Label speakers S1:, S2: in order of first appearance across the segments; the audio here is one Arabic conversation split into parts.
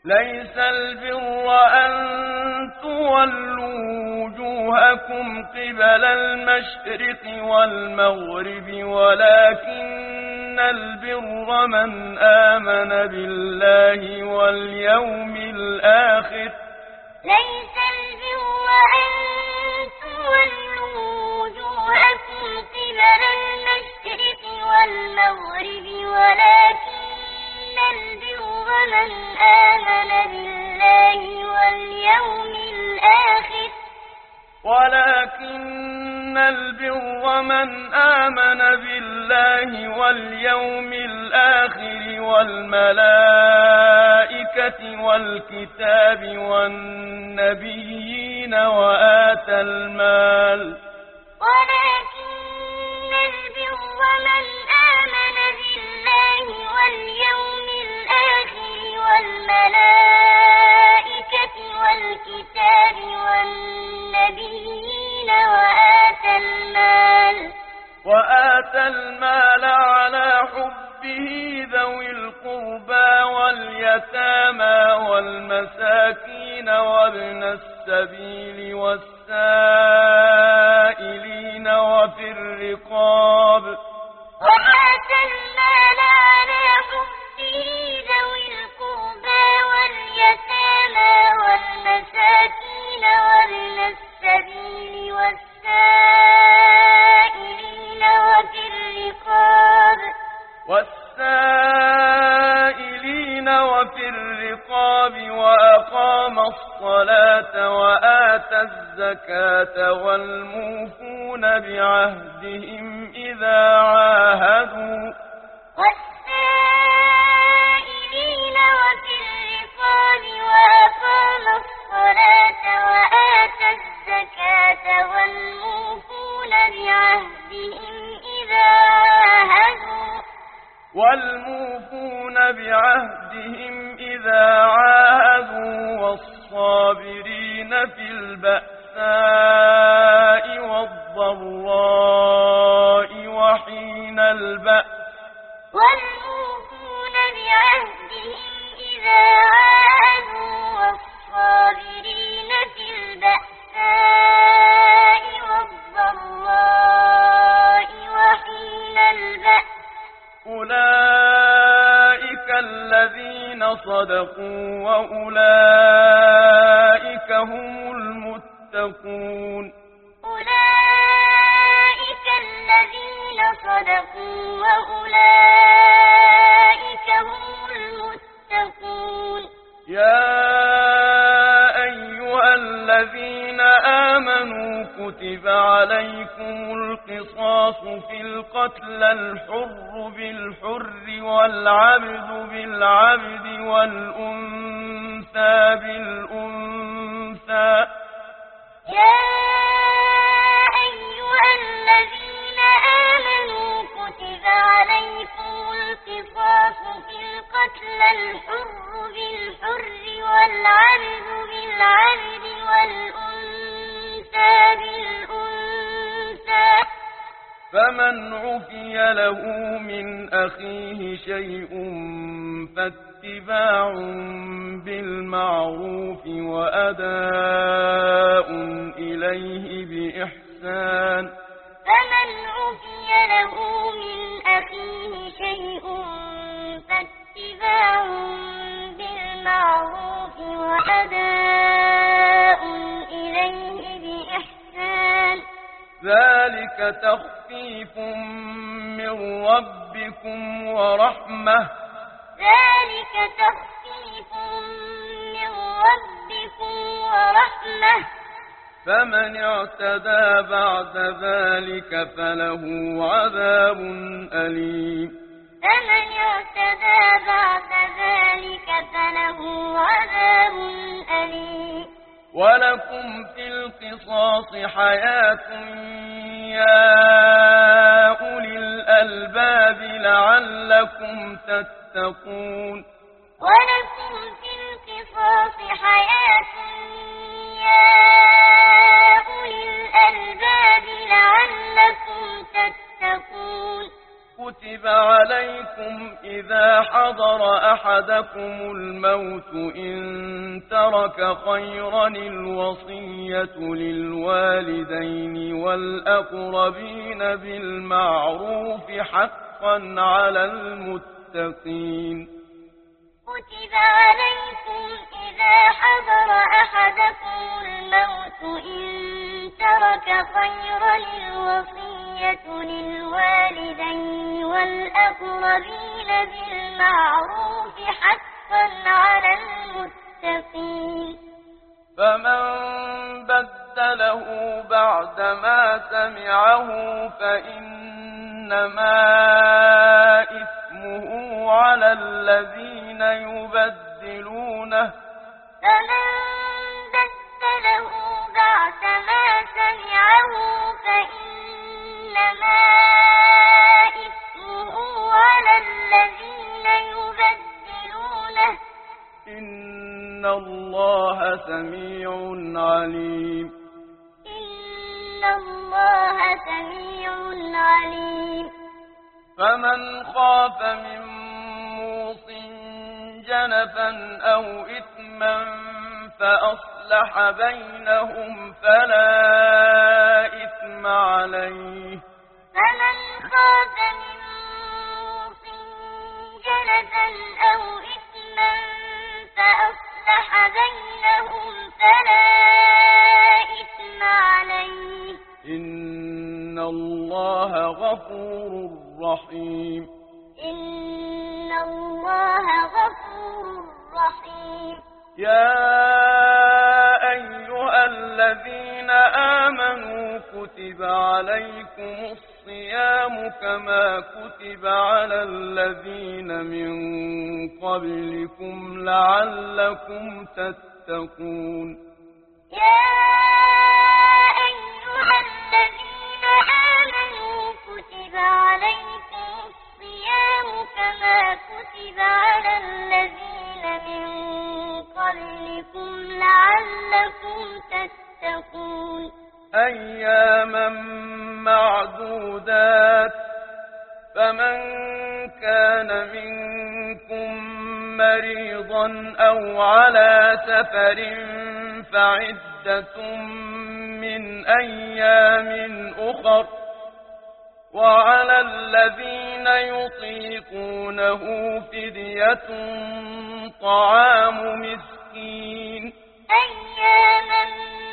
S1: ليس البر أن تولوا وجوهكم قبل المشرق والمغرب ولكن البر من آمن بالله واليوم الآخر
S2: ليس البر أن تولوا وجوهكم قبل المشرق والمغرب ولكن البر من آمن بالله واليوم الآخر
S1: والملائكة والكتاب والنبيين وآتى المال
S2: ولكن البر من آمن بالله واليوم الآخر والملائكة والكتاب والنبيين
S1: وآتى المال على حبه ذوي القربى واليتامى والمساكين وابن السبيل والسائلين وفي الرقاب
S2: وآتى المال على حبه ذوي القربى واليتامى والمساكين وابن السبيل والسائلين وفي الرقاب وأقام الصلاة وآتى الزكاة والموفون بعهدهم إذا عاهدوا والسائلين وفي الرقاب وأقام الصلاة وآتى الزكاة والموفون بعهدهم إذا عاهدوا والصابرين في البأساء والضراء وحين البأس والموفون بعهدهم إذا عاهدوا والصابرين في البأساء والضراء وحين البأس
S1: أولئك الذين صدقوا وأولئك هم المتقون
S2: أولئك الذين صدقوا وأولئك هم المتقون
S1: يا أيها الذين آمنوا كتب عليكم القصاص في القتلى الحر بالحر والعبد بالعبد والأنثى بالأنثى
S2: يا أيها الذين آمنوا كتب عليكم القصاص في القتلى الحر بالحر والعبد بالعبد والأنثى بالأنثى
S1: فمن عفي له من أخيه شيء فاتباع بالمعروف وأداء إليه بإحسان
S2: فمن عفي له من أخيه شيء فاتباع بالمعروف وأداء إليه بإحسان
S1: ذلك تخفيف من ربكم ورحمة
S2: ذلك تخفيف من ربكم ورحمة
S1: فمن اعتدى بعد ذلك فله عذاب أليم
S2: فمن اعتدى بعد ذلك فله عذاب أليم
S1: ولكم في القصاص حياة يا أولي الألباب لعلكم تتقون
S2: ولكم في القصاص حياة يا أولي الألباب لعلكم تتقون
S1: كتب عليكم إذا حضر أحدكم الموت إن ترك خيرا الوصية للوالدين والأقربين بالمعروف حقا على المتقين.
S2: كتب عليكم إذا حضر أحدكم الموت إن ترك خيرا الوصية للوالدين والأقربين بالمعروف حقا على المتقين.
S1: فمن بدله بعدما سمعه فإنما إثمه على الذين يبدلونه.
S2: فمن بدله بعدما سمعه فإنما إثمه على الذين يبدلونه.
S1: إن الله سميع عليم.
S2: إن الله سميع عليم.
S1: فمن خاف من موصٍ جنفا أو إثما فأصلح بينهم فلا إثم عليه.
S2: فمن خاف من موصٍ جنفا أو إثما فأصلح بينهم فلا إثم عليه.
S1: إن الله غفور رحيم.
S2: إن الله غفور رحيم.
S1: يا أيها الذين آمنوا كتب عليكم الصيام كما كتب على الذين من قبلكم لعلكم تتقون.
S2: يا أيها الذين آمنوا كتب عليكم الصيام كما كتب على الذين من قبلكم لعلكم تتقون.
S1: أياما معدودات فمن كان منكم مريضا أو على سفر فعدة من أيام أخر وعلى الذين يطيقونه فدية طعام مسكين.
S2: أياما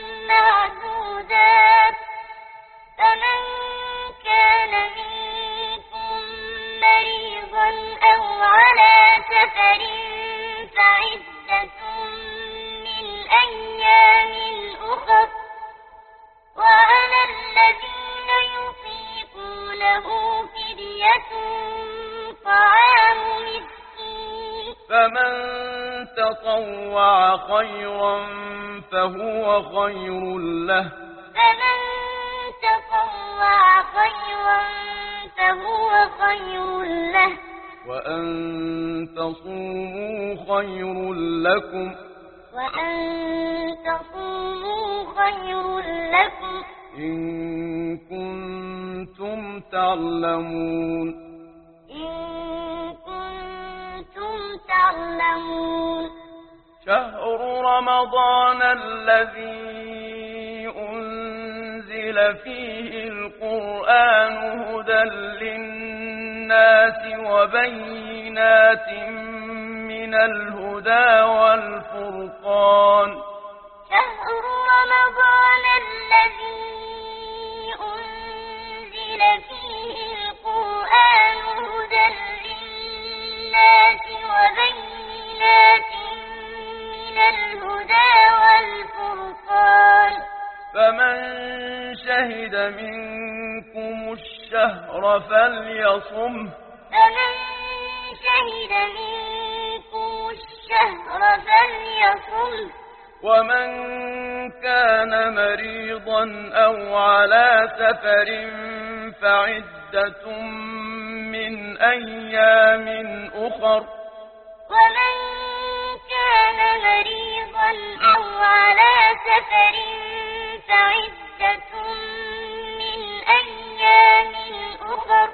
S2: معدودات فمن كان منكم مريضا أو على سفر فعدة من أيام أخر وعلى الذين يطيقونه فدية طعام مسكين.
S1: فمن تطوع خيرا فهو خير له.
S2: فمن تطوع خيرا فهو خير له.
S1: وأن تصوموا خير لكم.
S2: وأن تصوموا خير لكم.
S1: إن كنتم تعلمون.
S2: إن كنتم تعلمون.
S1: شهر رمضان الذي أنزل فيه القرآن هدى للناس وبينات من الهدى والفرقان.
S2: شهر رمضان الذي أنزل فيه القرآن هدى للناس وبينات من الهدى والفرقان.
S1: فمن شهد منكم الشهر فليصمه.
S2: فمن شهد منكم الشهر فليصمه.
S1: ومن كان مريضا أو على سفر فعدة من أيام أخر.
S2: ومن كان مريضا أو على سفر فعدة من أيام أخر.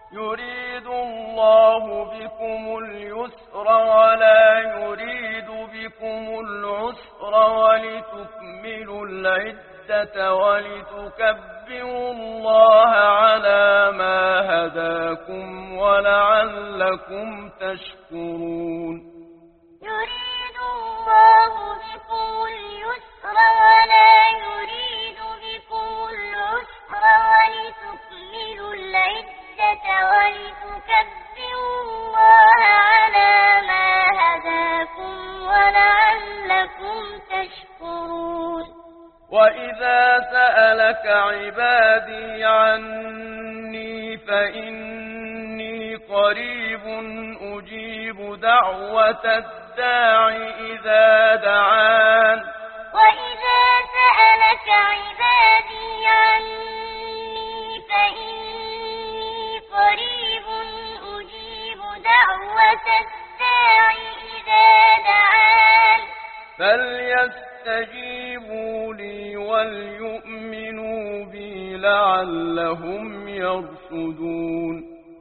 S1: يريد الله بكم اليسر ولا يريد بكم العسر ولتكملوا العدة ولتكبروا الله على ما هداكم ولعلكم تشكرون.
S2: يريد الله بكم اليسر ولا يريد بكم العسر ولتكملوا العدة ولتكبروا الله على ما هداكم ولعلكم تشكرون.
S1: وإذا سألك عبادي عني فإني قريب أجيب دعوة الداع إذا دعان.
S2: وإذا سألك عبادي عني فإني قريب أجيب دعوة الداع إذا دعان.
S1: فليستجيبوا لي وليؤمنوا بي لعلهم يرشدون.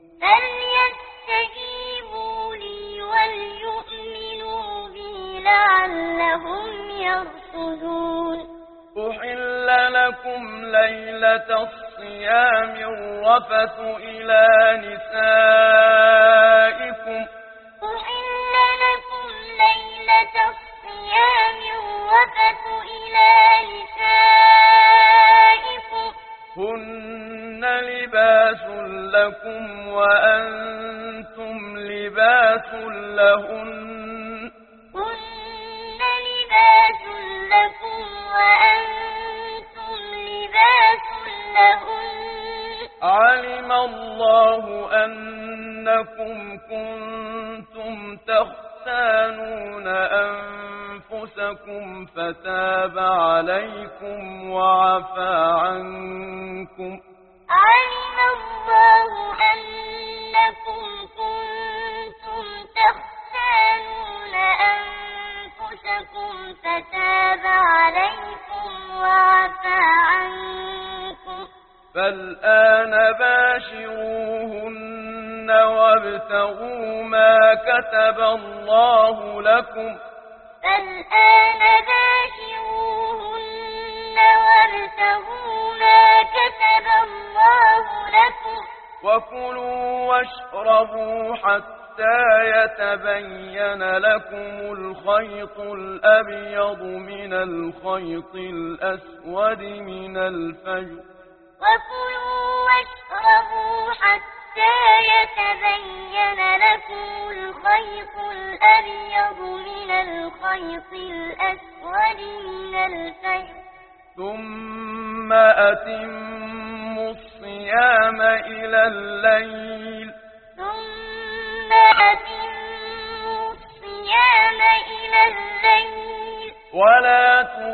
S2: فليستجيبوا لي وليؤمنوا بي لعلهم يرشدون.
S1: أحل لكم ليلة الصيام الرفث إلى نسائكم.
S2: أحل لكم ليلة الصيام الرفث إلى نسائكم.
S1: هن لباس لكم وأنتم لباس لهن.
S2: هن لباس لكم وأنتم لباس لهن.
S1: علم الله أنكم كنتم تختانون أنفسكم فتاب عليكم وعفى عنكم.
S2: علم الله أنكم كنتم تختانون أنفسكم فتاب عليكم وعفى عنكم.
S1: فالآن باشروهن وابتغوا ما كتب الله لكم.
S2: فالآن باشروهن وابتغوا ما كتب الله لكم.
S1: وكلوا واشربوا حتى يتبين لكم الخيط الأبيض من الخيط الأسود من الفجر.
S2: وكلوا واشربوا حتى يتبين لكم الخيط الأبيض من الخيط الأسود من الفجر.
S1: ثم أتموا الصيام إلى الليل.
S2: ثم أتموا الصيام إلى الليل.
S1: ولا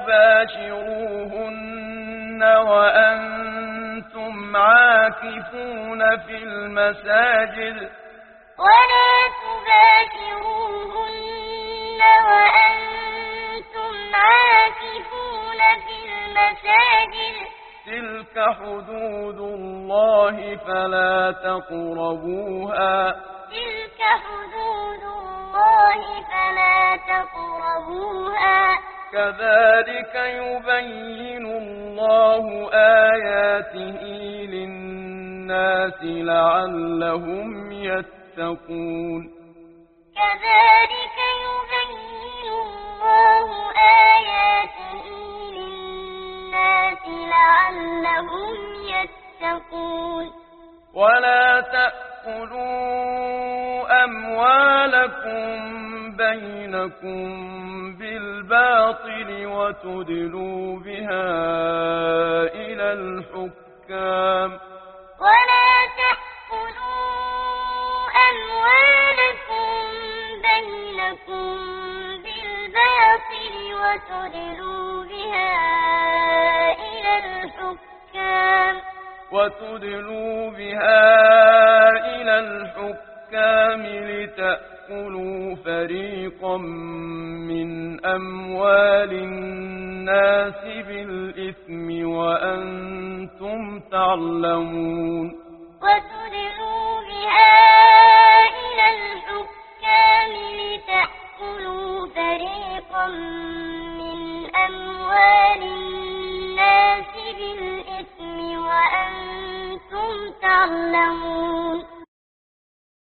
S1: تباشروهن وأنتم عاكفون في المساجد.
S2: ولا تباشروهن وأنتم عاكفون في المساجد.
S1: تلك حدود الله فلا تقربوها.
S2: تلك حدود الله فلا تقربوها.
S1: كذلك يبين الله آياته للناس لعلهم يتقون.
S2: كذلك يبين الله آياته للناس لعلهم يتقون.
S1: ولا تأكلوا أموالكم بينكم بالباطل وتدلوا بها إلى الحكام.
S2: ولا تأكلوا أموالكم بينكم بالباطل وتدلوا بها إلى الحكام.
S1: لتأكلوا فريقا من أموال الناس بالإثم وأنتم تعلمون.
S2: وتدلوا بها إلى الحكام لتأكلوا فريقا فريقا من أموال الناس بالإثم وأنتم تعلمون